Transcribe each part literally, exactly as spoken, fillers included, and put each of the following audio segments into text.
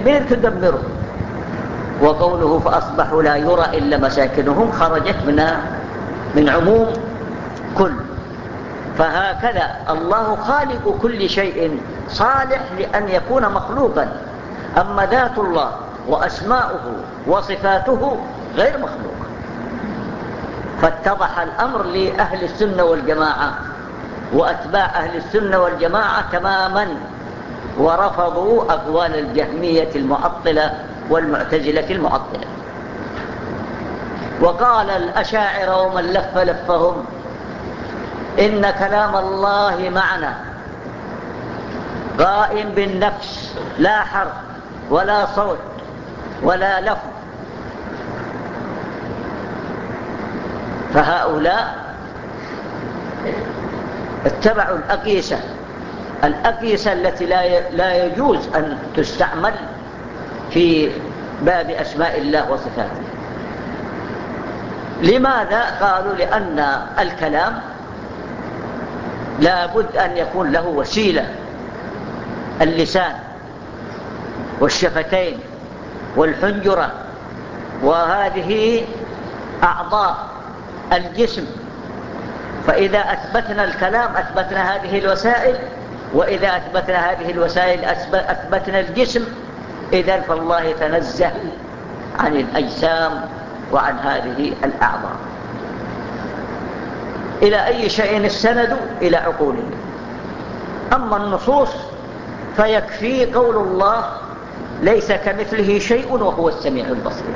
تدمير تدمره. وقوله فأصبحوا لا يرى إلا مساكنهم خرجت من من عموم كل. فهكذا الله خالق كل شيء صالح لأن يكون مخلوقا، أما ذات الله وأسماؤه وصفاته غير مخلوق. فاتضح الأمر لأهل السنة والجماعة وأتباع أهل السنة والجماعة تماما، ورفضوا أقوال الجهمية المعطلة والمعتزلة المعطلة. وقال الأشاعرة ومن لف لفهم إن كلام الله معنى قائم بالنفس، لا حرف ولا صوت ولا لفظ. فهؤلاء اتبعوا الأقيسة الأقيسة التي لا يجوز أن تستعمل في باب أسماء الله وصفاته. لماذا؟ قالوا لأن الكلام لا بد أن يكون له وسيلة، اللسان والشفتين والحنجرة، وهذه أعضاء الجسم. فإذا أثبتنا الكلام أثبتنا هذه الوسائل، وإذا أثبتنا هذه الوسائل أثبتنا الجسم. إذن فالله يتنزه عن الأجسام وعن هذه الأعضاء. إلى أي شيء استندوا؟ إلى عقولهم. أما النصوص فيكفي قول الله ليس كمثله شيء وهو السميع البصير.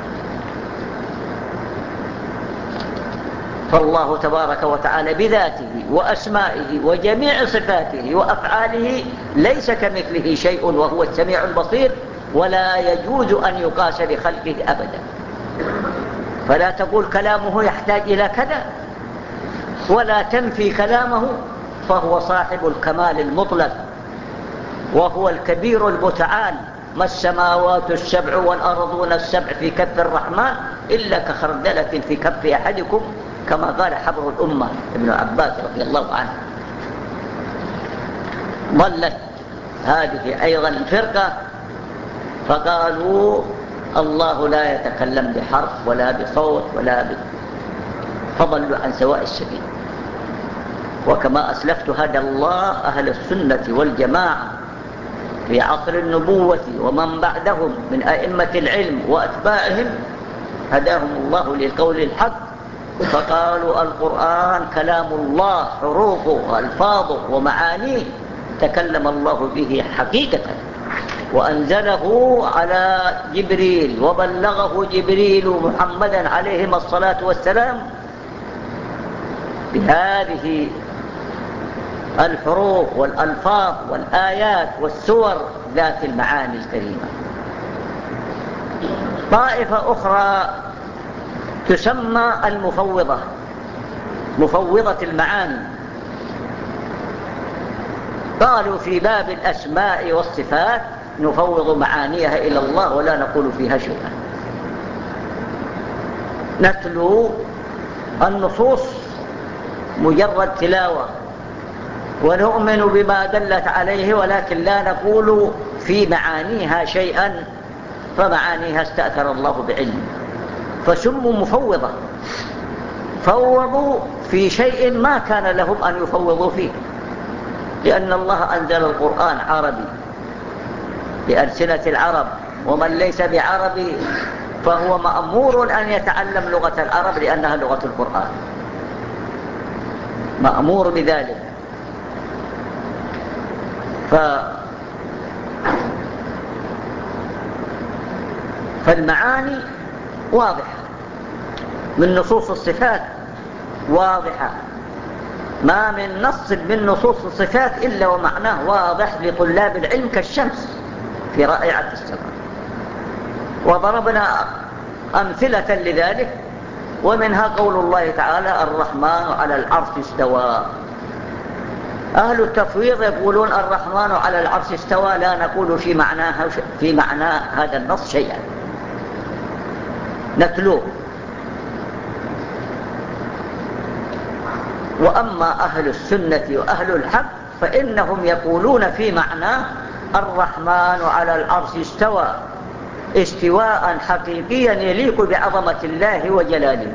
فالله تبارك وتعالى بذاته وأسمائه وجميع صفاته وأفعاله ليس كمثله شيء وهو السميع البصير، ولا يجوز أن يقاس بخلقه أبدا. فلا تقول كلامه يحتاج إلى كذا، ولا تنفي كلامه، فهو صاحب الكمال المطلق، وهو الكبير المتعال. ما السماوات السبع والأرضون السبع في كف الرحمن إلا كخردلة في كف أحدكم، كما قال حبر الأمة ابن عباس رضي الله عنه. ضلت هذه أيضا الفرقة فقالوا الله لا يتكلم بحرف ولا بصوت ولا ب... فضلوا عن سواء السبيل. وكما أسلفت هدى الله أهل السنة والجماعة في عصر النبوة ومن بعدهم من أئمة العلم وأتباعهم، هداهم الله للقول الحق، فقالوا القرآن كلام الله، حروفه وألفاظه ومعانيه تكلم الله به حقيقة، وأنزله على جبريل وبلغه جبريل محمدا عليه الصلاة والسلام بهذه الحروف والألفاظ والآيات والسور ذات المعاني الكريمة. طائفة أخرى تسمى المفوضة، مفوضة المعاني، قالوا في باب الأسماء والصفات نفوض معانيها إلى الله ولا نقول فيها شيئا. نتلو النصوص مجرد تلاوة ونؤمن بما دلت عليه، ولكن لا نقول في معانيها شيئا، فمعانيها استأثر الله بعلمه، فسموا مفوضة. فوضوا في شيء ما كان لهم أن يفوضوا فيه، لأن الله أنزل القرآن عربي بألسنة العرب، ومن ليس بعربي فهو مأمور أن يتعلم لغة العرب لأنها لغة القرآن، مأمور بذلك. ف... فالمعاني واضحة من نصوص الصفات، واضحة، ما من نص من نصوص الصفات إلا ومعناه واضح لطلاب العلم كالشمس في رائعة السماء. وضربنا أمثلة لذلك، ومنها قول الله تعالى الرحمن على العرش استوى. أهل التفويض يقولون الرحمن على العرش استوى، لا نقول في معناها في معنى هذا النص شيئا، نتلوه. وأما أهل السنة وأهل الحق فإنهم يقولون في معناه الرحمن على العرش استوى، استواء حقيقيا يليق بعظمة الله وجلاله،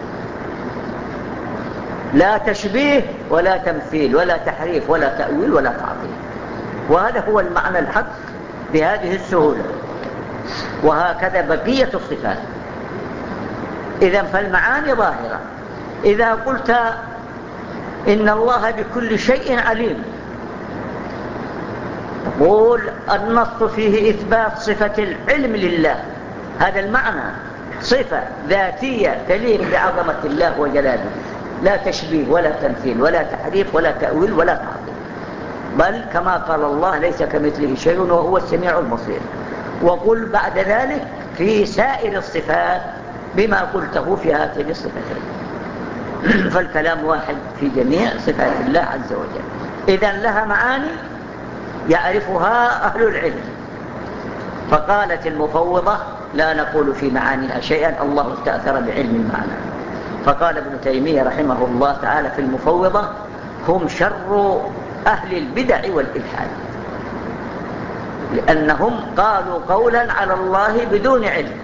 لا تشبيه ولا تمثيل ولا تحريف ولا تأويل ولا تعطيل. وهذا هو المعنى الحق بهذه السهولة. وهكذا بقية الصفات. إذن فالمعاني ظاهرة. إذا قلت إن الله بكل شيء عليم، تقول النص فيه إثبات صفة العلم لله، هذا المعنى، صفة ذاتية تليق بعظمة الله وجلاله، لا تشبيه ولا تمثيل ولا تحريف ولا تأويل ولا تعطيل، بل كما قال الله ليس كمثله شيء وهو السميع البصير. وقل بعد ذلك في سائر الصفات بما قلته في هاتين الصفتين. فالكلام واحد في جميع صفات الله عز وجل. إذن لها معاني يعرفها أهل العلم. فقالت المفوضة لا نقول في معانيها شيئا، الله استأثر بعلم المعنى. فقال ابن تيمية رحمه الله تعالى في المفوضة هم شر أهل البدع والإلحاد، لأنهم قالوا قولا على الله بدون علم.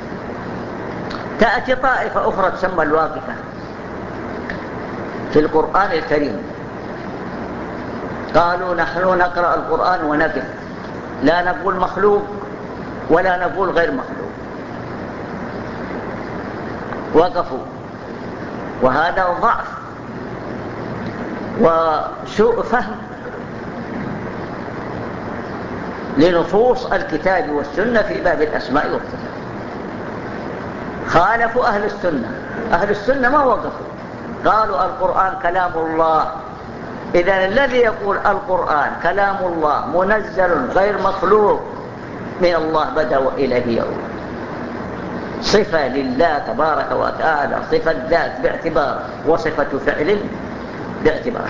تأتي طائفة أخرى تسمى الواقفة في القرآن الكريم، قالوا نحن نقرأ القرآن ونقف، لا نقول مخلوق ولا نقول غير مخلوق. وقفوا، وهذا ضعف وسوء فهم لنصوص الكتاب والسنة في باب الأسماء والصفات. خالفوا أهل السنة. أهل السنة ما وقفوا، قالوا القرآن كلام الله. إذن الذي يقول القرآن كلام الله منزل غير مخلوق من الله بدأ وإليه يؤول، صفة لله تبارك وتعالى، صفة ذات باعتبار، وصفة فعل باعتبار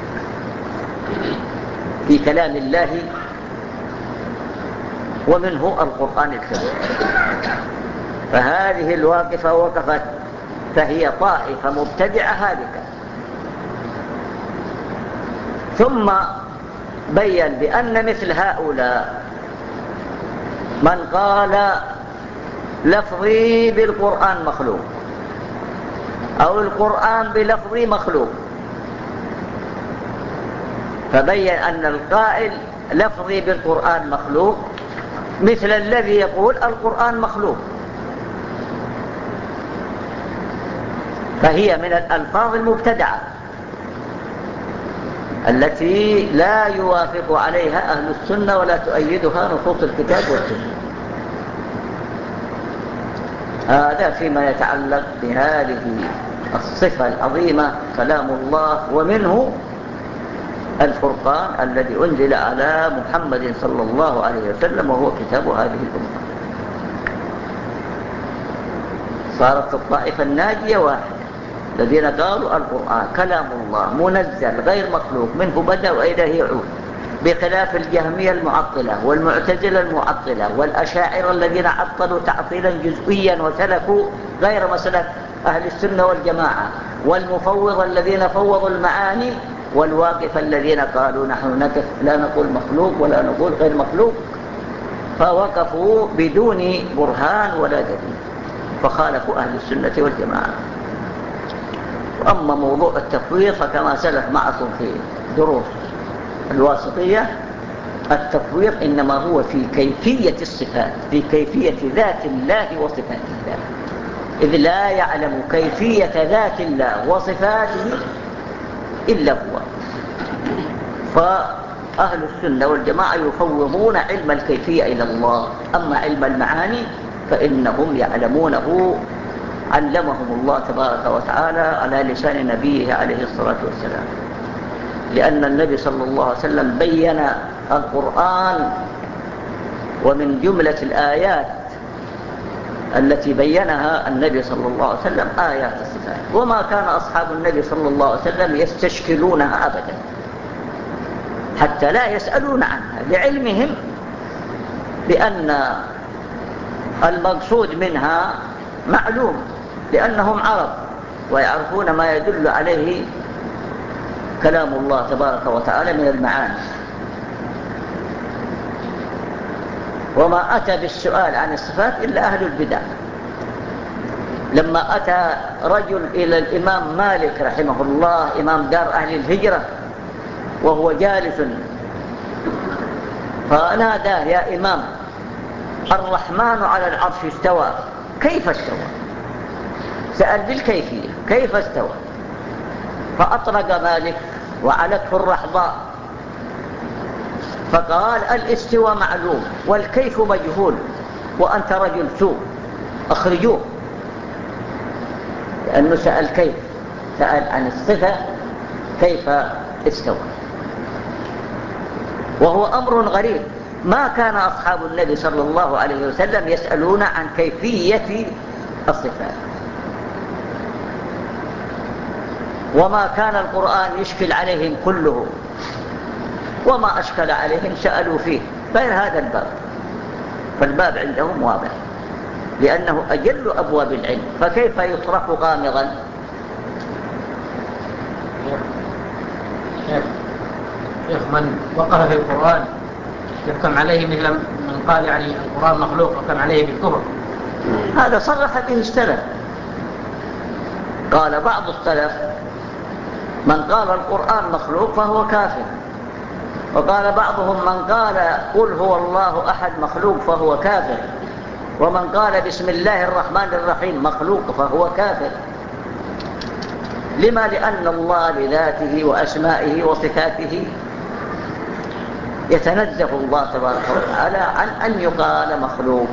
في كلام الله، ومنه القرآن الكريم. فهذه الواقفة وقفت، فهي طائفة مبتدعة هالكة. ثم بين بأن مثل هؤلاء من قال لفظي بالقرآن مخلوق أو القرآن بلفظي مخلوق، فبين أن القائل لفظي بالقرآن مخلوق مثل الذي يقول القرآن مخلوق، فهي من الألفاظ المبتدعة التي لا يوافق عليها أهل السنة ولا تؤيدها نصوص الكتاب والسنة. هذا فيما يتعلق بهذه الصفة العظيمة كلام الله، ومنه الفرقان الذي أنزل على محمد صلى الله عليه وسلم وهو كتاب هذه الأمة. صارت الطائفة الناجية واحدة، الذين قالوا القرآن كلام الله منزل غير مخلوق منه بدأ وإليه يعود، بخلاف الجهمية المعطلة والمعتزلة المعطلة والأشاعرة الذين عطلوا تعطيلا جزئيا وسلكوا غير مسلك أهل السنة والجماعة، والمفوض الذين فوضوا المعاني، والواقف الذين قالوا نحن نقف لا نقول مخلوق ولا نقول غير مخلوق، فوقفوا بدون برهان ولا دليل، فخالفوا أهل السنة والجماعة. وأما موضوع التفويض فكما سلف معكم في دروس الواسطية، التفويض إنما هو في كيفية الصفات، في كيفية ذات الله وصفات الله، إذ لا يعلم كيفية ذات الله وصفاته إلا هو. فأهل السنة والجماعة يفوضون علم الكيفية إلى الله، أما علم المعاني فإنهم يعلمونه، علمهم الله تبارك وتعالى على لسان نبيه عليه الصلاة والسلام، لأن النبي صلى الله عليه وسلم بين القرآن، ومن جملة الآيات التي بينها النبي صلى الله عليه وسلم آيات الصفات، وما كان أصحاب النبي صلى الله عليه وسلم يستشكلونها أبدا حتى لا يسألون عنها، لعلمهم بأن المقصود منها معلوم، لأنهم عرب ويعرفون ما يدل عليه كلام الله تبارك وتعالى من المعاني. وما أتى بالسؤال عن الصفات إلا أهل البدع. لما أتى رجل إلى الإمام مالك رحمه الله إمام دار أهل الهجرة وهو جالس فناداه: يا إمام، الرحمن على العرش استوى، كيف استوى؟ سأل بالكيفية، كيف استوى؟ فأطرق مالك وعلته الرحضاء فقال: الاستوى معلوم والكيف مجهول، وأنت رجل سوء، أخرجوه. لأنه سأل كيف، سأل عن الصفة كيف استوى، وهو أمر غريب. ما كان أصحاب النبي صلى الله عليه وسلم يسألون عن كيفية الصفات، وما كان القرآن يشكل عليهم كله، وما أشكل عليهم سألوا فيه، غير هذا الباب. فالباب عندهم واضح لأنه أجل أبواب العلم، فكيف يطرق غامضا؟ شيخ شيخ من وقف في القرآن يحكم عليه مثل من قال يعني القرآن مخلوق يحكم عليه بالكفر. هذا صرح به السلف. قال بعض السلف: من قال القرآن مخلوق فهو كافر. وقال بعضهم: من قال قل هو الله أحد مخلوق فهو كافر. ومن قال بسم الله الرحمن الرحيم مخلوق فهو كافر. لما؟ لأن الله بذاته وأسمائه وصفاته يتنزه الله تبارك وتعالى عن أن يقال مخلوق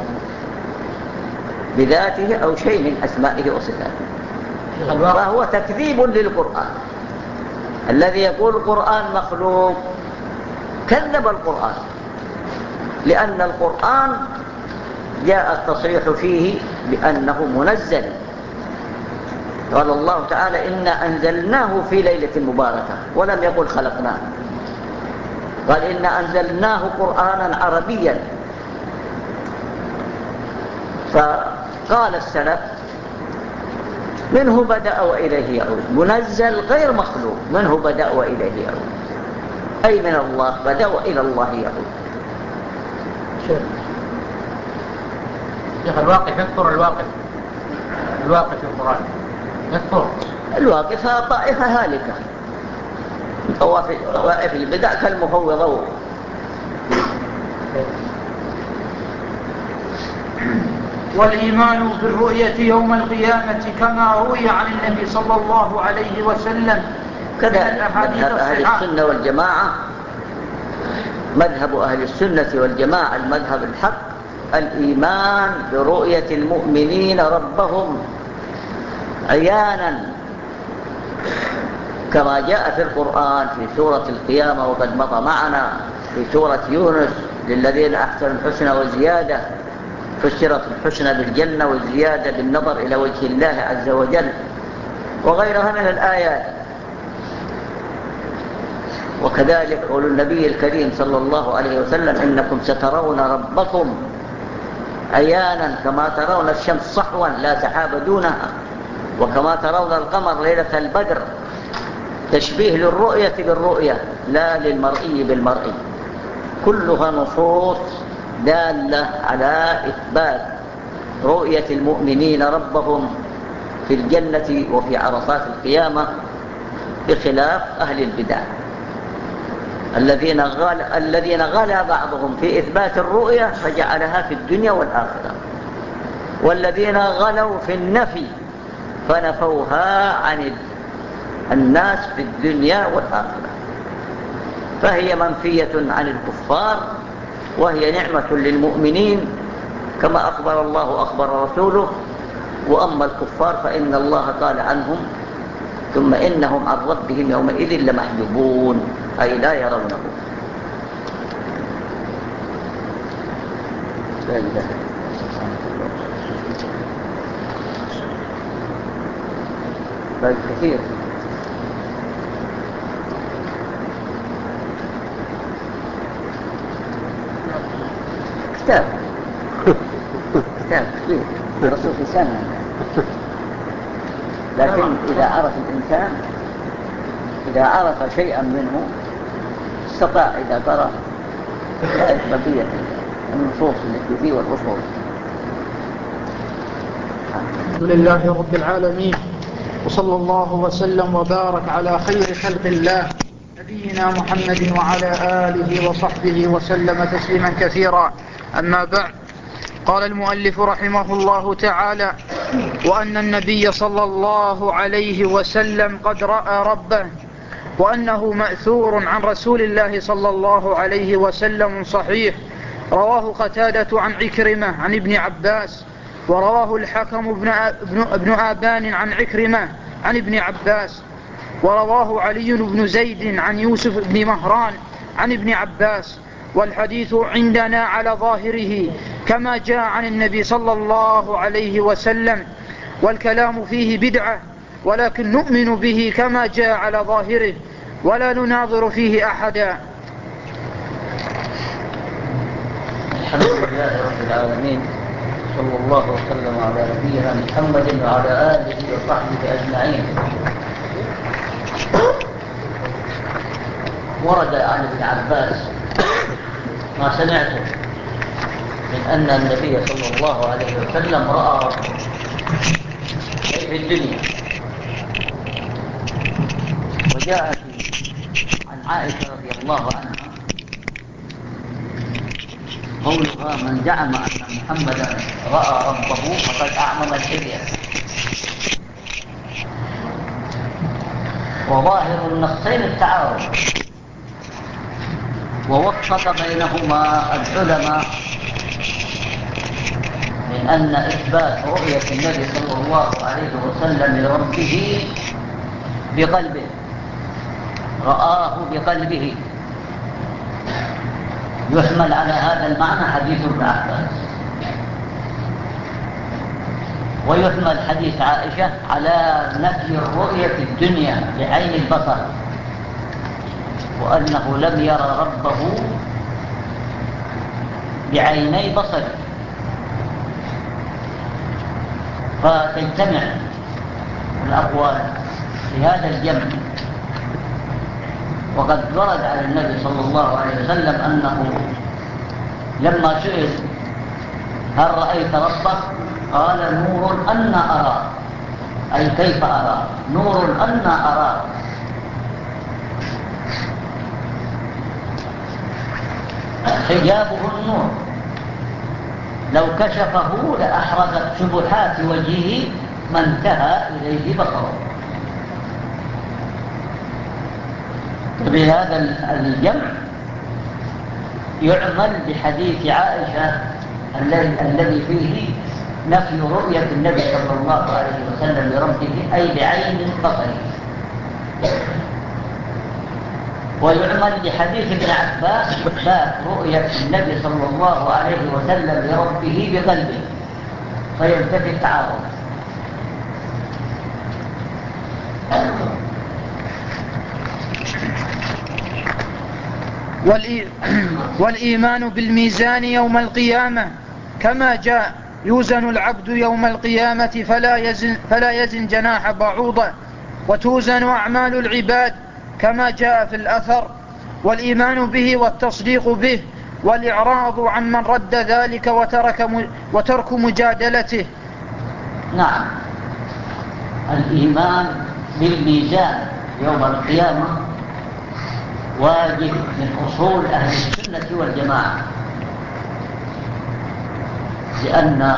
بذاته أو شيء من أسمائه وصفاته، فهو تكذيب للقرآن. الذي يقول القرآن مخلوق كذب القرآن، لأن القرآن جاء التصريح فيه بأنه منزل. قال الله تعالى: إنا أنزلناه في ليلة مباركة، ولم يقل خلقناه. قال: إنا أنزلناه قرآنا عربيا. فقال السلف: منه بدأ وإليه يعود. منزل غير مخلوق، منه بدأ وإليه يعود، أي من الله بدأ وإلى الله يعود. شيخ شيخ الواقف يذكر الواقف الواقف في القرآن يذكر الواقف طائفة هالكة، طوائف البدع كالمفوضة. والإيمان بالرؤية يوم القيامة كما روي عن النبي صلى الله عليه وسلم كذا. مذهب أهل السنة والجماعة، مذهب أهل السنة والجماعة المذهب الحق، الإيمان برؤية المؤمنين ربهم عيانا كما جاء في القرآن في سورة القيامة، وقد مضى معنا في سورة يونس: للذين أحسنوا الحسنى وزيادة. فسرت الحسنى بالجنة والزيادة بالنظر إلى وجه الله عز وجل، وغيرها من الآيات. وكذلك قول النبي الكريم صلى الله عليه وسلم: إنكم سترون ربكم عيانا كما ترون الشمس صحوا لا سحاب دونها، وكما ترون القمر ليلة البدر. تشبيه للرؤية بالرؤية لا للمرئي بالمرئي، كلها نصوص دالة على إثبات رؤية المؤمنين ربهم في الجنة وفي عرصات القيامة، بخلاف أهل البدع الذين غال الذين غلا بعضهم في إثبات الرؤية فجعلها في الدنيا والآخرة، والذين غلوا في النفي فنفوها عن الناس في الدنيا والآخرة. فهي منفية عن الكفار، وهي نعمة للمؤمنين كما أخبر الله أخبر رسوله. وأما الكفار فإن الله قال عنهم: ثم إنهم عن ربهم يومئذ لمحجوبون، أي لا يرونه. لا إله بل كثير. كتاب كتاب كبير الرسول في سنة، لكن إذا عرف الإنسان إذا عرف شيئا منه استطاع إذا قرأ يعرف بقية النصوص التي فيه والأصول. الحمد لله رب العالمين، وصلى الله وسلم وبارك على خير خلق الله نبينا محمد وعلى آله وصحبه وسلم تسليما كثيرا. أما بعد، قال المؤلف رحمه الله تعالى: وأن النبي صلى الله عليه وسلم قد رأى ربه، وأنه مأثور عن رسول الله صلى الله عليه وسلم صحيح، رواه قتادة عن عكرمة عن ابن عباس، ورواه الحكم ابن آبان عن عكرمة عن ابن عباس، ورواه علي بن زيد عن يوسف بن مهران عن ابن عباس. والحديث عندنا على ظاهره كما جاء عن النبي صلى الله عليه وسلم، والكلام فيه بدعة، ولكن نؤمن به كما جاء على ظاهره ولا نناظر فيه أحدا. الحمد لله رب العالمين، صلى الله وسلم على نبينا محمد وعلى آله وصحبه أجمعين. ورد عن ابن عباس ما سمعته من أن النبي صلى الله عليه وسلم رأى ربه في الدنيا. وجاء عن عائشة رضي الله عنها قولها: من زعم أن محمدا رأى ربه فقد أعمم الحلية. وظاهر النصين التعارض، ووفق بينهما العلماء من أن إثبات رؤية النبي صلى الله عليه وسلم لربه بقلبه، رآه بقلبه، يحمل على هذا المعنى حديث ابن عباس، ويحمل حديث عائشة على نفي الرؤية في الدنيا بعين البصر، وأنه لم يرى ربه بعيني بصره. فتجتمع الأقوال في هذا الجمع. وقد ورد على النبي صلى الله عليه وسلم أنه لما سئل: هل رأيت ربك؟ قال: نور أن أراه، أي كيف أراه؟ نور أن أراه. حجابه النور، لو كشفه لأحرزت شبهات وجهه ما انتهى إليه بصره. بهذا الجمع يعمل بحديث عائشة الذي فيه نفي رؤية النبي صلى الله عليه وسلم لربه، أي بعين بصره. ويعمل بحديث ابن عباس إثبات رؤية النبي صلى الله عليه وسلم لربه بقلبه، فينتفي التعارض. والإيمان بالميزان يوم القيامة كما جاء: يوزن العبد يوم القيامة فلا يزن, فلا يزن جناح بعوضة، وتوزن أعمال العباد كما جاء في الأثر. والإيمان به والتصديق به، والإعراض عن من رد ذلك وترك, وترك مجادلته. نعم، الإيمان بالميزان يوم القيامة واجب من أصول أهل السنة والجماعة، لأن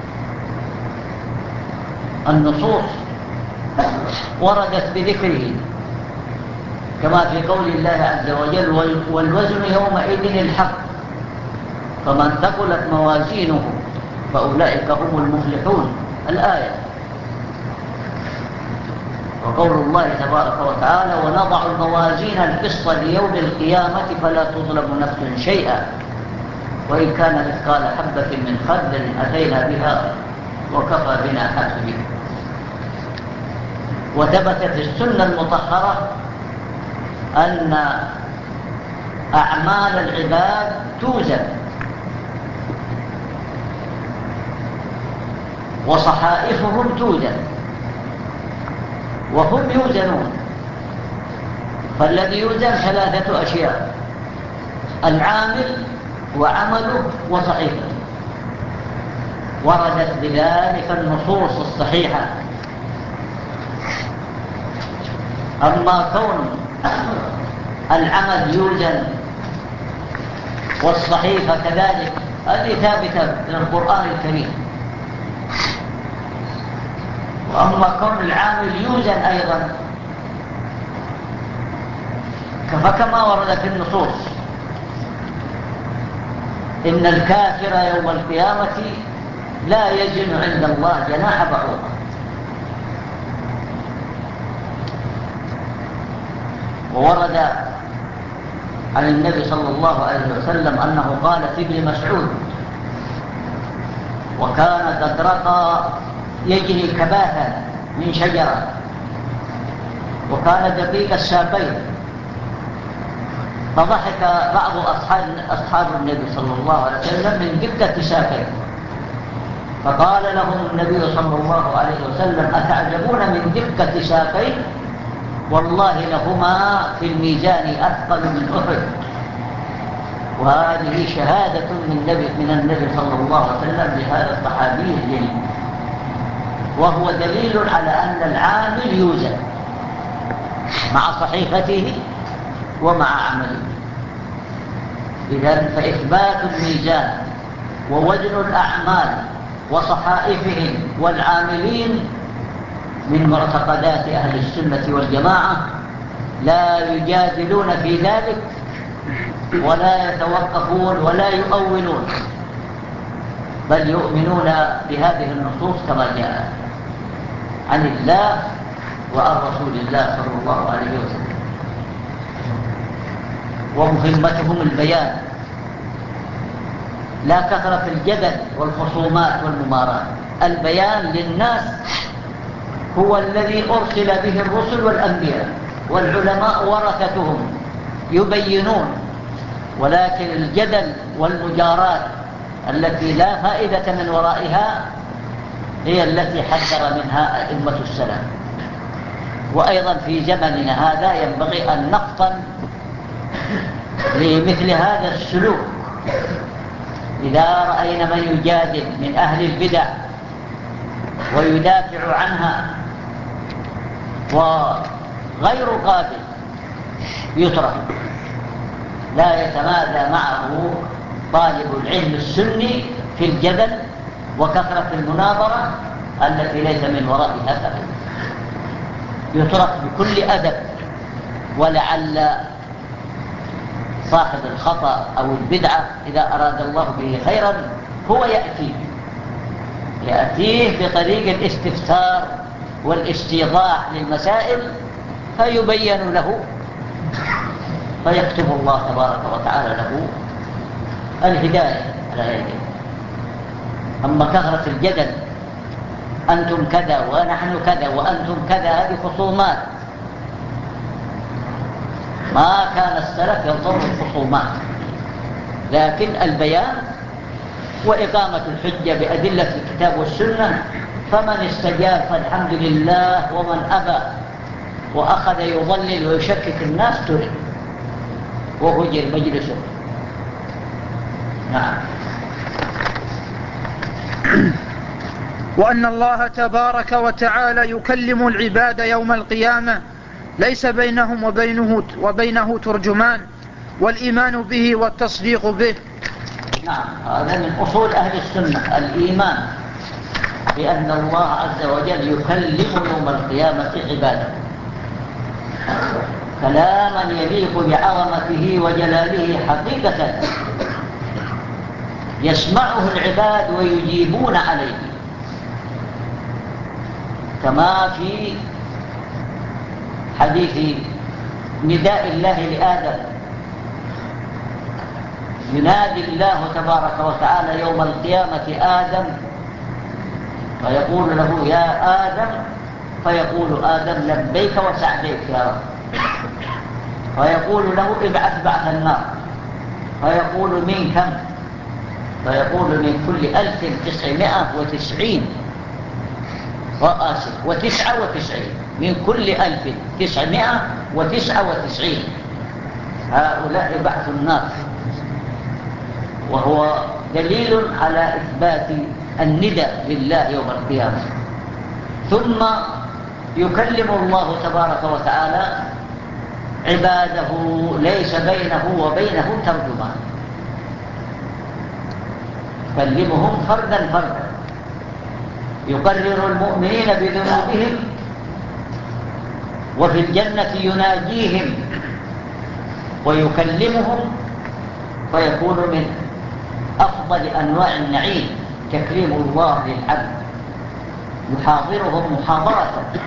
النصوص وردت بذكره، كما في قول الله عز وجل: والوزن يومئذ الحق، فمن ثقلت موازينه فأولئك هم المفلحون، الآية. وقول الله تبارك وتعالى: ونضع الموازين القسط ليوم القيامة فلا تظلم نفس شيئا وإن كان مثقال حبة من خردل أتينا بها وكفى بنا حاسبين. وثبت في السنة المطهرة أن أعمال العباد توزن، وصحائفهم توزن، وهم يوزنون. فالذي يوزن ثلاثة أشياء: العامل وعمله وصحيفته، وردت بذلك النصوص الصحيحة. أما كون العمل يوزن والصحيفة كذلك، هذه ثابتة من القرآن الكريم. وأما كون العامل يوزن أيضا فكما ورد في النصوص إن الكافر يوم القيامة لا يزن عند الله جناح بعوضة. وورد عن النبي صلى الله عليه وسلم أنه قال في ابن مسعود: وكان قد رقى يجري كباثا من شجرة، وكان دقيق الساقين، فضحك بعض أصحاب, أصحاب النبي صلى الله عليه وسلم من دقة ساقين، فقال لهم النبي صلى الله عليه وسلم: أتعجبون من دقة ساقين؟ والله لهما في الميزان أثقل من أحد. وهذه شهادة من النبي, من النبي صلى الله عليه وسلم لهذا الصحابي الجليل، وهو دليل على أن العامل يوزن مع صحيفته ومع عمله. إذن فإثبات الميزان ووزن الأعمال وصحائفهم والعاملين من معتقدات أهل السنة والجماعة، لا يجادلون في ذلك ولا يتوقفون ولا يؤولون، بل يؤمنون بهذه النصوص كما جاء عن الله وعن رسول الله صلى الله عليه وسلم. ومهمتهم البيان، لا كثرة الجدل والخصومات والممارات. البيان للناس هو الذي أرسل به الرسل والأنبياء، والعلماء ورثتهم يبينون. ولكن الجدل والمجارات التي لا فائدة من ورائها هي التي حذر منها أئمة السلف. وأيضا في زمننا هذا ينبغي أن نفطن لمثل هذا السلوك. إذا رأينا من يجادل من أهل البدع ويدافع عنها وغير قابل يترك، لا يتمادى معه طالب العلم السني في الجدل وكثرة المناظرة التي ليس من ورائها فائدة، يترك بكل أدب. ولعل صاحب الخطأ أو البدعة إذا أراد الله به خيرا هو يأتي يأتيه بطريق الاستفسار والاستيضاح للمسائل، فيبين له، فيكتب الله تبارك وتعالى له الهداية على يده. أما كثرة الجدل، أنتم كذا ونحن كذا وأنتم كذا، هذه خصومات. ما كان السلف ينظر الخصومات، لكن البيان وإقامة الحجة بأدلة الكتاب والسنة. فمن استجاب فالحمد لله، ومن أبى وأخذ يضلل ويشكك الناس ترك وهجر مجلسه. نعم. وأن الله تبارك وتعالى يكلم العباد يوم القيامة، ليس بينهم وبينه, وبينه ترجمان، والإيمان به والتصديق به. نعم، هذا من أصول أهل السنة، الإيمان بأن الله عز وجل يكلم يوم القيامة عباده كلاما يليق بعظمته وجلاله حقيقة، يسمعه العباد ويجيبون عليه، كما في حديث نداء الله لآدم. ينادي الله تبارك وتعالى يوم القيامة آدم فيقول له: يا آدم، فيقول آدم: لبيك وسعديك يا رب. فيقول له: ابعث بعث النار. فيقول: من كم؟ فيقول: من كل ألف تسعمائة وتسعين وآسف وتسعة وتسعين من كل ألف تسعمائة وتسعة وتسعين، هؤلاء بعث النار. وهو دليل على إثبات الندى لله يوم القيامة. ثم يكلم الله تبارك وتعالى عباده ليس بينه وبينهم ترجمان، يكلمهم فردا فردا، يقرر المؤمنين بذنوبهم، وفي الجنة يناجيهم ويكلمهم، فيكون من أفضل أنواع النعيم تكريم الله للعبد، يحاضرهم محاضرة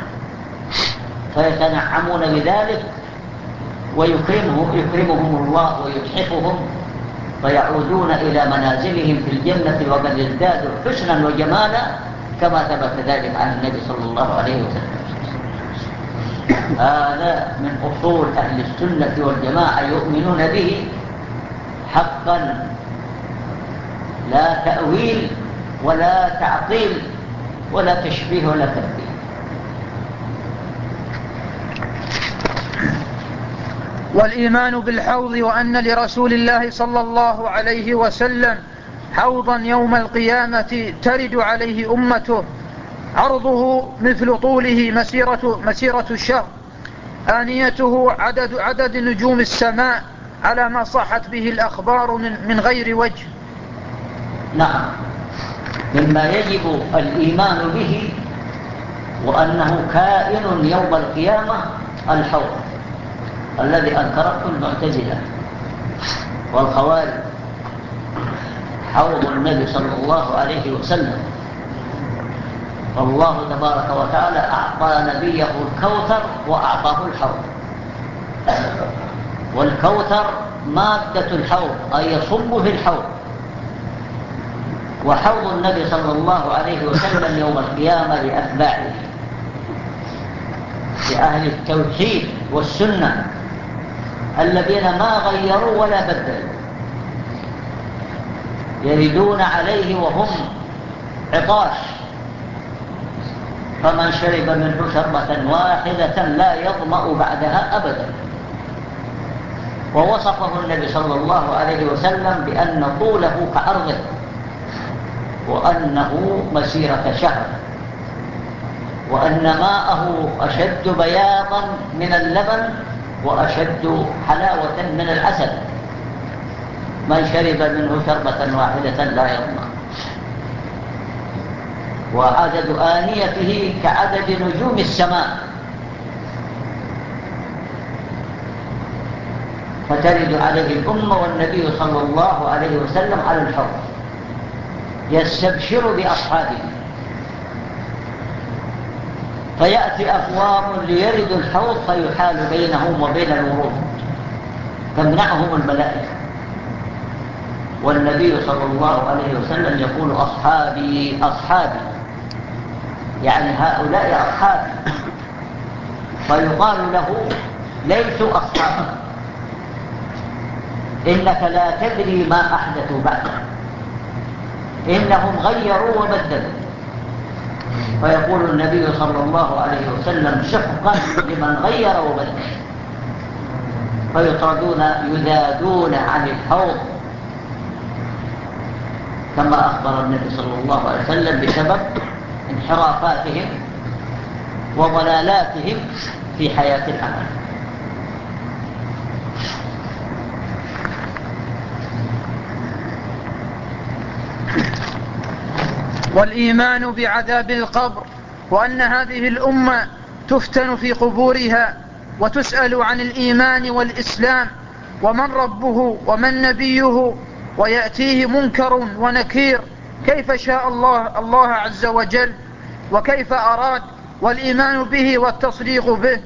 فيتنعمون بذلك، ويكرمهم يكرمهم الله ويتحفهم، فيعودون إلى منازلهم في الجنة وقد ازدادوا حسنا وجمالا، كما ثبت ذلك عن النبي صلى الله عليه وسلم. هذا من أصول أهل السنة والجماعة، يؤمنون به حقا، لا تأويل ولا تعطيل ولا تشبيه ولا تمثيل. والإيمان بالحوض، وأن لرسول الله صلى الله عليه وسلم حوضا يوم القيامة ترد عليه أمته، عرضه مثل طوله مسيرة, مسيرة الشهر، آنيته عدد, عدد نجوم السماء، على ما صحت به الأخبار من, من غير وجه. نعم، مما يجب الإيمان به وأنه كائن يوم القيامة الحوض الذي أنكرته المعتزلة والخوارج، حوض النبي صلى الله عليه وسلم. فالله تبارك وتعالى أعطى نبيه الكوثر وأعطاه الحوض، والكوثر مادة الحوض أي يصب في الحوض. وحوض النبي صلى الله عليه وسلم يوم القيامة لأتباعه، لأهل التوحيد والسنة الذين ما غيروا ولا بدلوا، يردون عليه وهم عطاش، فمن شرب منه شربة واحدة لا يظمأ بعدها أبدا. ووصفه النبي صلى الله عليه وسلم بأن طوله كعرضه، وأنه مسيرة شهر، وأن ماءه أشد بياضا من اللبن وأشد حلاوة من العسل، من شرب منه شربة واحدة لا يظمأ. وعدد آنيته كعدد نجوم السماء، فترد عليه الأمة والنبي صلى الله عليه وسلم على الحوض يستبشر بأصحابه، فيأتي أقوام ليردوا الحوض فيحال بينهم وبين الورود، تمنعهم الملائكة، والنبي صلى الله عليه وسلم يقول أصحابي أصحابي، يعني هؤلاء أصحابي، فيقال له ليسوا أصحابا، إنك لا تدري ما أحدثوا بعد، إنهم غيروا وبدلوا. فيقول النبي صلى الله عليه وسلم شفقا لمن غير وبدل، فيطردون يذادون عن الحوض، كما أخبر النبي صلى الله عليه وسلم بسبب انحرافاتهم وضلالاتهم في حياة العمل. والإيمان بعذاب القبر، وأن هذه الأمة تفتن في قبورها وتسأل عن الإيمان والإسلام ومن ربه ومن نبيه، ويأتيه منكر ونكير كيف شاء الله الله عز وجل وكيف أراد، والإيمان به والتصديق به.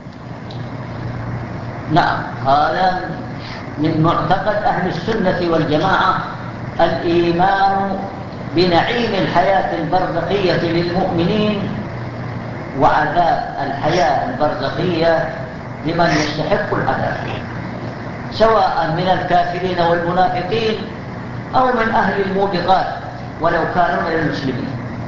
نعم، هذا من معتقد أهل السنة والجماعة، الإيمان بنعيم الحياة البرزخية للمؤمنين وعذاب الحياة البرزخية لمن يستحق العذاب، سواء من الكافرين والمنافقين أو من أهل الموبقات ولو كانوا من المسلمين.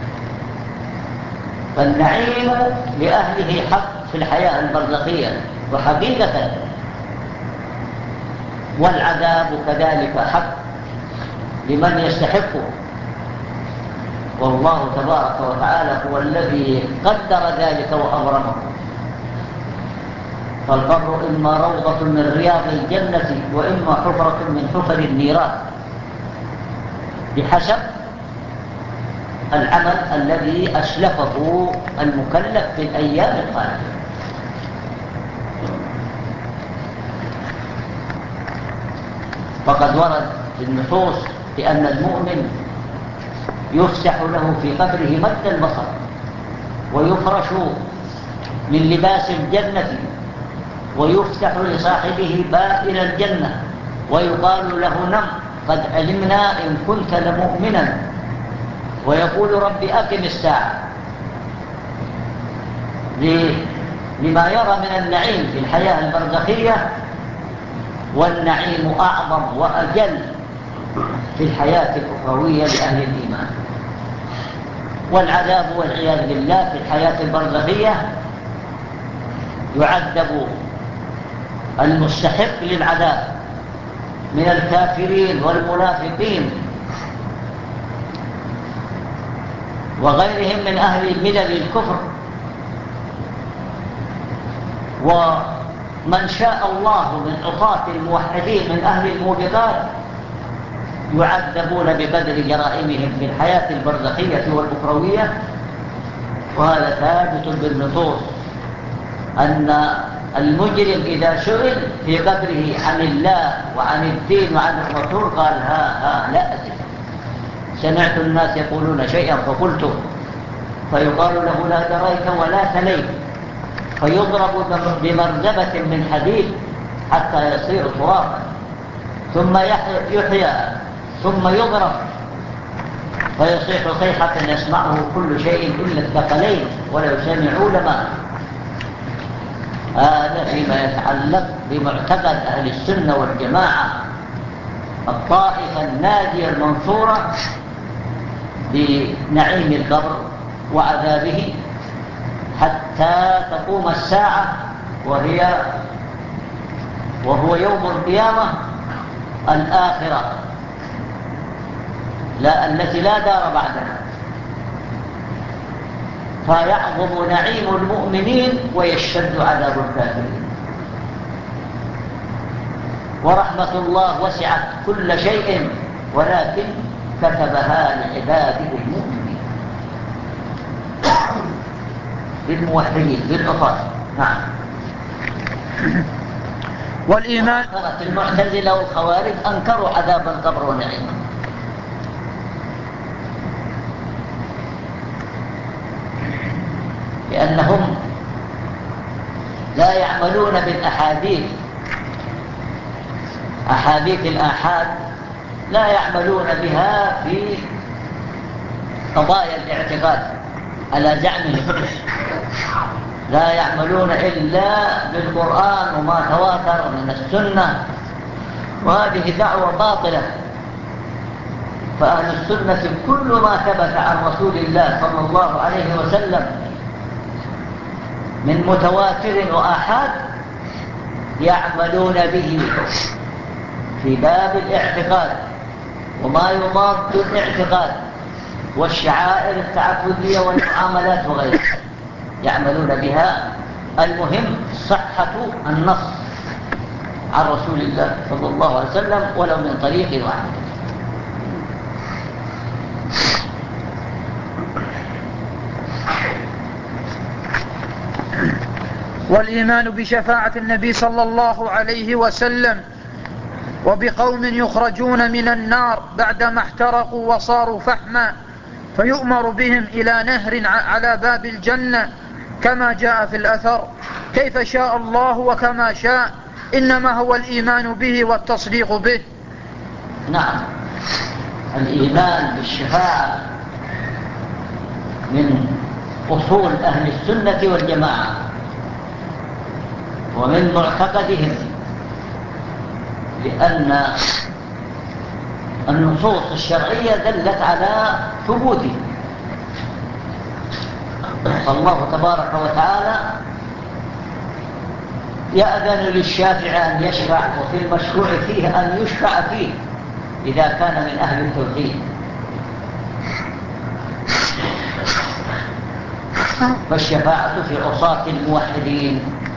فالنعيم لأهله حق في الحياة البرزخية وحقيقة، والعذاب كذلك حق لمن يستحقه، والله تبارك وتعالى هو الذي قدر ذلك وأبرمه. فالقبر إما روضة من رياض الجنة وإما حفرة من حفر النيران، بحسب العمل الذي أسلفه المكلف في الأيام الخالية. فقد ورد في النصوص بأن المؤمن يفسح له في قبره مد البصر، ويفرش من لباس الجنة، ويفتح لصاحبه باب إلى الجنة، ويقال له نم قد علمنا إن كنت لمؤمنا، ويقول رب أقم الساعة، لما يرى من النعيم في الحياة البرزخية، والنعيم أعظم وأجل في الحياة الأخروية لأهل الإيمان. والعذاب والعياذ بالله في الحياة البرزخية يعذب المستحق للعذاب من الكافرين والمنافقين وغيرهم من أهل ملل الكفر، ومن شاء الله من عصاة الموحدين من أهل الموبقات يعذبون بقدر جرائمهم في الحياة البرزخية والأخروية. وهذا ثابت بالنصوص أن المجرم إذا سئل في قبره عن الله وعن الدين وعن الرسول قال ها ها لا أدري، سمعت الناس يقولون شيئا فقلته، فيقال له لا دريت ولا تليت، فيضرب بمرزبة من حديد حتى يصير ترابا، ثم يحيى، ثم يضرب فيصيح صيحة يسمعه كل شيء إلا الثقلين ولو سمعوا لما. هذا فيما يتعلق بمعتقد أهل السنة والجماعة، الطائفة الناجية المنصورة بنعيم القبر وعذابه حتى تقوم الساعة، وهي وهو يوم القيامة الآخرة، لا التي لا دار بعدها، فيعظم نعيم المؤمنين ويشتد عذاب الكافرين. ورحمة الله وسعت كل شيء ولكن كتبها لعباده المؤمنين بالموحدين بالعصاة. نعم. والإيمان المعتزلة والخوارج أنكروا عذاب القبر ونعيمه، لأنهم لا يعملون بالأحاديث، أحاديث الآحاد لا يعملون بها في قضايا الاعتقاد على زعمهم، لا يعملون إلا بالقرآن وما تواتر من السنة، وهذه دعوة باطلة. فأهل السنة كل ما ثبت عن رسول الله صلى الله عليه وسلم من متواتر وآحاد يعملون به في باب الاعتقاد وما يضاد الاعتقاد والشعائر التعبدية والمعاملات وغيرها، يعملون بها. المهم صحة النص عن رسول الله صلى الله عليه وسلم ولو من طريق واحد. والإيمان بشفاعة النبي صلى الله عليه وسلم وبقوم يخرجون من النار بعدما احترقوا وصاروا فحما فيؤمر بهم إلى نهر على باب الجنة كما جاء في الأثر، كيف شاء الله وكما شاء، إنما هو الإيمان به والتصديق به. نعم، الإيمان بالشفاعة من أصول أهل السنة والجماعة ومن معتقدهم، لأن النصوص الشرعية دلت على ثبوته. فالله تبارك وتعالى يأذن للشافع أن يشفع، وفي المشروع فيه أن يشفع فيه، إذا كان من أهل التوحيد. فالشفاعة في عصاة الموحدين،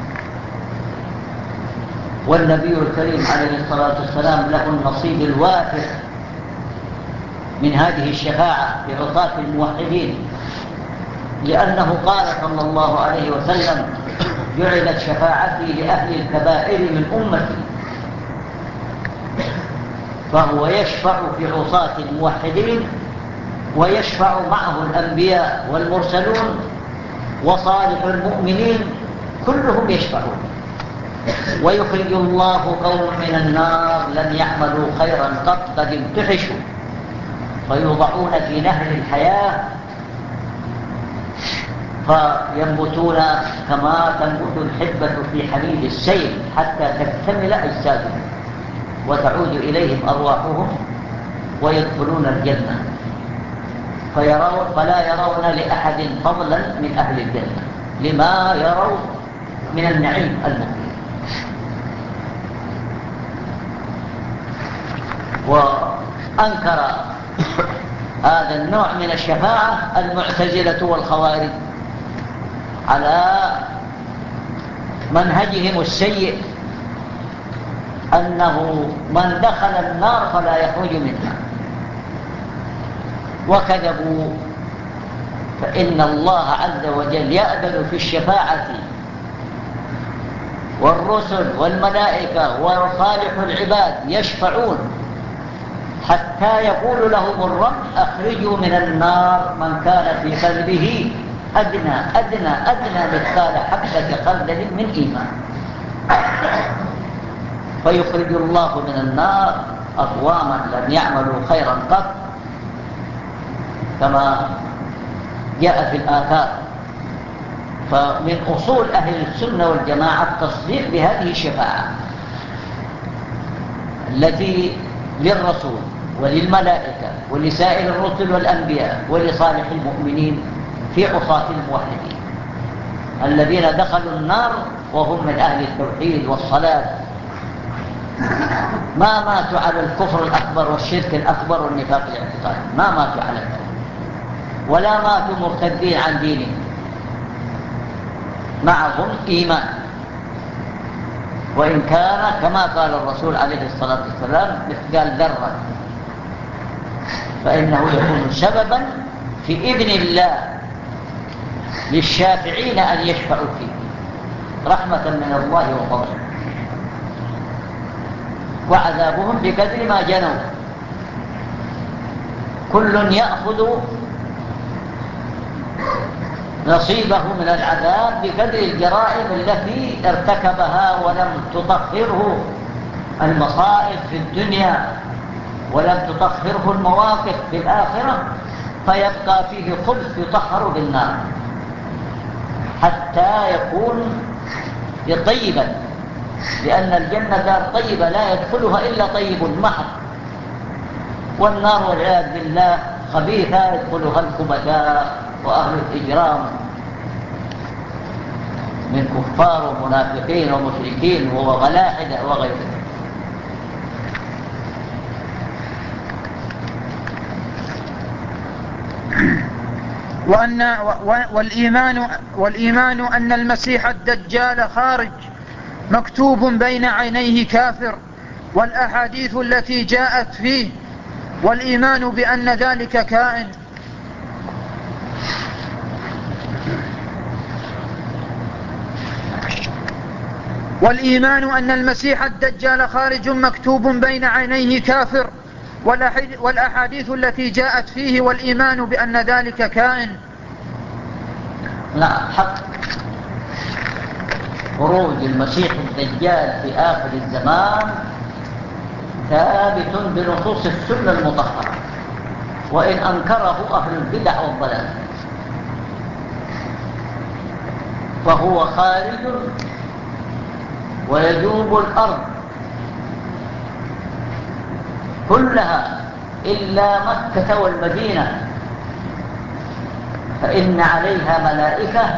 والنبي الكريم عليه الصلاة والسلام له النصيب الوافر من هذه الشفاعة في عصاة الموحدين، لأنه قال صلى الله عليه وسلم: جعلت شفاعتي لأهل الكبائر من أمتي. فهو يشفع في عصاة الموحدين، ويشفع معه الأنبياء والمرسلون وصالح المؤمنين، كلهم يشفعون. ويخرج الله قوم من النار لم يعملوا خيرا قط قد امتحشوا فيوضعون في نهر الحياة فينبتون كما تنبت الحبة في حميد السيل حتى تكتمل أجسادهم وتعود إليهم أرواحهم ويدخلون الجنة، فيرون فلا يرون لأحد فضلا من أهل الجنة لما يرون من النعيم المقيم. وأنكر هذا النوع من الشفاعة المعتزلة والخوارج على منهجهم السيء، أنه من دخل النار فلا يخرج منها، وكذبوا. فإن الله عز وجل يأذن في الشفاعة، والرسل والملائكة وصالح العباد يشفعون حتى يقول لهم الرب: أخرجوا من النار من كان في قلبه أدنى أدنى أدنى مثقال حبة خردل من إيمان. فيخرج الله من النار أقواما لم يعملوا خيرا قط، كما جاء في الآثار. فمن أصول أهل السنة والجماعة التصديق بهذه الشفاعة التي للرسول وللملائكة ولسائر الرسل والأنبياء ولصالح المؤمنين في عصاة الموحدين الذين دخلوا النار وهم من أهل التوحيد والصلاة، ما ماتوا على الكفر الأكبر والشرك الأكبر والنفاق الاعتقادي، ما ماتوا على ذلك، ولا ماتوا مرتدين عن دينهم، معهم إيمان. وإن كان كما قال الرسول عليه الصلاة والسلام مثقال ذرة، فإنه يكون سببا في إذن الله للشافعين أن يشفعوا فيه رحمة من الله وفضله، وعذابهم بقدر ما جنوا. كل يأخذ نصيبه من العذاب بقدر الجرائم التي ارتكبها ولم تطهره المصائب في الدنيا ولم تطهره المواقف في الآخرة، فيبقى فيه خبث يطهر بالنار حتى يكون طيبا، لأن الجنة دار طيبة لا يدخلها إلا طيب محض، والنار والعياذ بالله خبيثة يدخلها الخبثاء وأهل الإجرام من كفار ومنافقين ومشركين وغلاحدة وغيرهم. وأن والإيمان, والإيمان أن المسيح الدجال خارج مكتوب بين عينيه كافر، والأحاديث التي جاءت فيه، والإيمان بأن ذلك كائن. والإيمان أن المسيح الدجال خارج مكتوب بين عينيه كافر، والأحاديث التي جاءت فيه، والإيمان بأن ذلك كائن. لا حق خروج المسيح الدجال في آخر الزمان ثابت بنصوص السنة المطهرة، وإن أنكره أهل البدع والضلال، فهو خارج ويجوب الأرض كلها إلا مكة والمدينة، فإن عليها ملائكة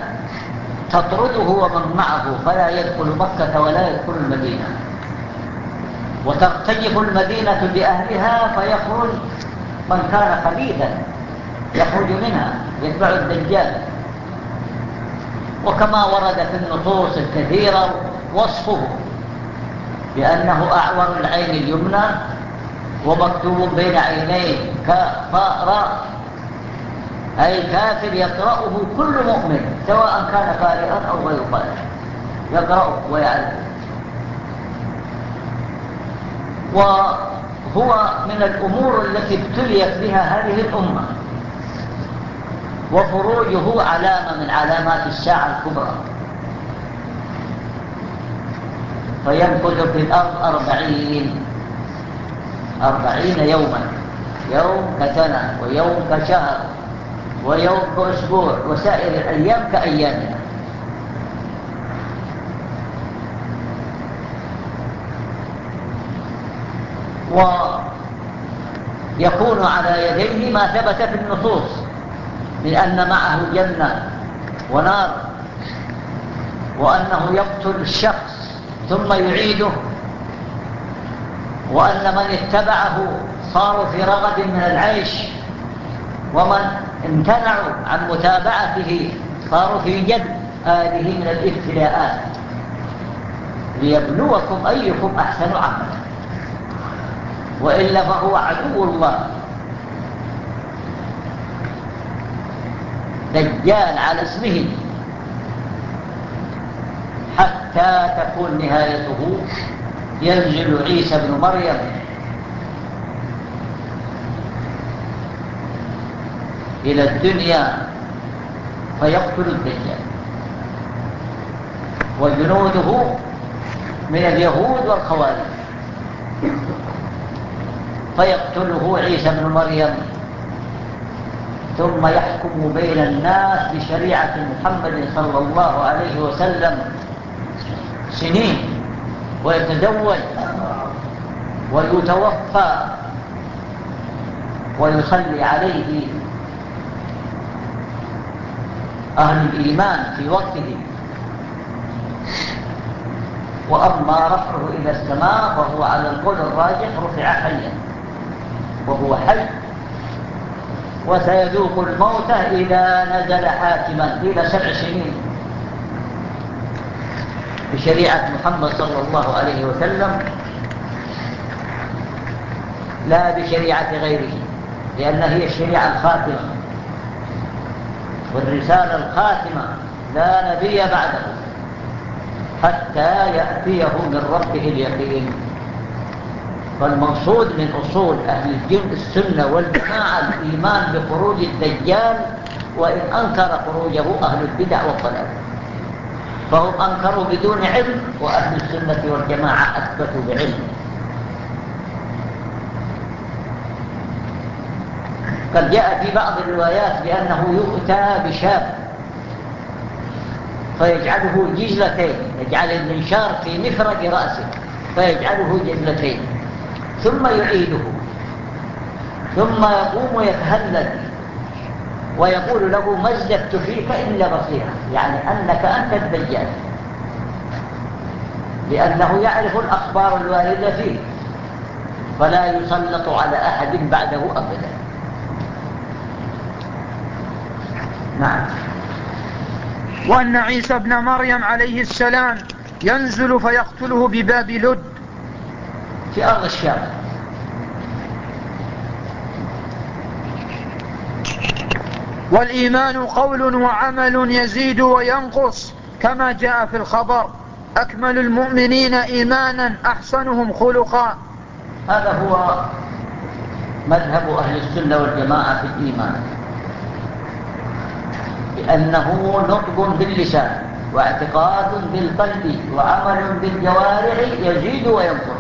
تطرده ومن معه، فلا يدخل مكة ولا يدخل المدينة. وترتجف المدينة بأهلها فيخرج من كان خبيثا يخرج منها يتبع الدجال. وكما ورد في النصوص الكثيرة وصفه بأنه أعور العين اليمنى ومكتوب بين عينيه كفاء، أي كافر يقرأه كل مؤمن سواء كان قارئا أو غير قارئ، يقرأه ويعرفه. وهو من الأمور التي ابتليت بها هذه الأمة، وفروجه علامة من علامات الساعة الكبرى. فيمكث في الأرض أربعين أربعين يوما، يوم كسنة ويوم كشهر ويوم كأسبوع وسائر الأيام كأيامنا. ويكون على يديه ما ثبت في النصوص من أن معه جنة ونار، وأنه يقتل الشخص ثم يعيده، وأن من اتبعه صاروا في رغد من العيش، ومن امتنعوا عن متابعته صاروا في جد هذه من الابتلاءات ليبلوكم أيكم أحسن عملا، وإلا فهو عدو الله دجال على اسمه، حتى تكون نهايته ينزل عيسى بن مريم إلى الدنيا فيقتل الدجال وجنوده من اليهود والخوارج، فيقتله عيسى بن مريم، ثم يحكم بين الناس بشريعة محمد صلى الله عليه وسلم سنين، ويتزوج ويتوفى ويصلي عليه أهل الإيمان في وقته. وأما رفعه إلى السماء فهو على القول الراجح رفع حيا وهو حي، وسيذوق الموت إذا نزل حاكما إلى سبع سنين بشريعة محمد صلى الله عليه وسلم لا بشريعة غيره، لأن هي الشريعة الخاتمة والرسالة الخاتمة، لا نبي بعده حتى يأتيه من ربه اليقين. فالمقصود من أصول أهل الجن السنة والجماعة الإيمان بخروج الدجال، وإن أنكر خروجه أهل البدع والضلال، فهم أنكروا بدون علم، وأهل السنة والجماعة أثبتوا بعلم. قد جاء في بعض الروايات بأنه يؤتى بشاب فيجعله جزلتين، يجعل المنشار في مفرق رأسه فيجعله جزلتين، ثم يعيده، ثم يقوم يتهلل ويقول له ما ازددت فيك إلا بصيرة، يعني أنك أنت الدجال، لأنه يعرف الأخبار الواردة فيه فلا يسلط على أحد بعده أبدا. نعم. وأن عيسى بن مريم عليه السلام ينزل فيقتله بباب لد في أرض الشام. والإيمان قول وعمل يزيد وينقص كما جاء في الخبر: أكمل المؤمنين إيمانا أحسنهم خلقا. هذا هو مذهب أهل السنة والجماعة في الإيمان، لأنه نطق باللسان واعتقاد بالقلب وعمل بالجوارح يزيد وينقص.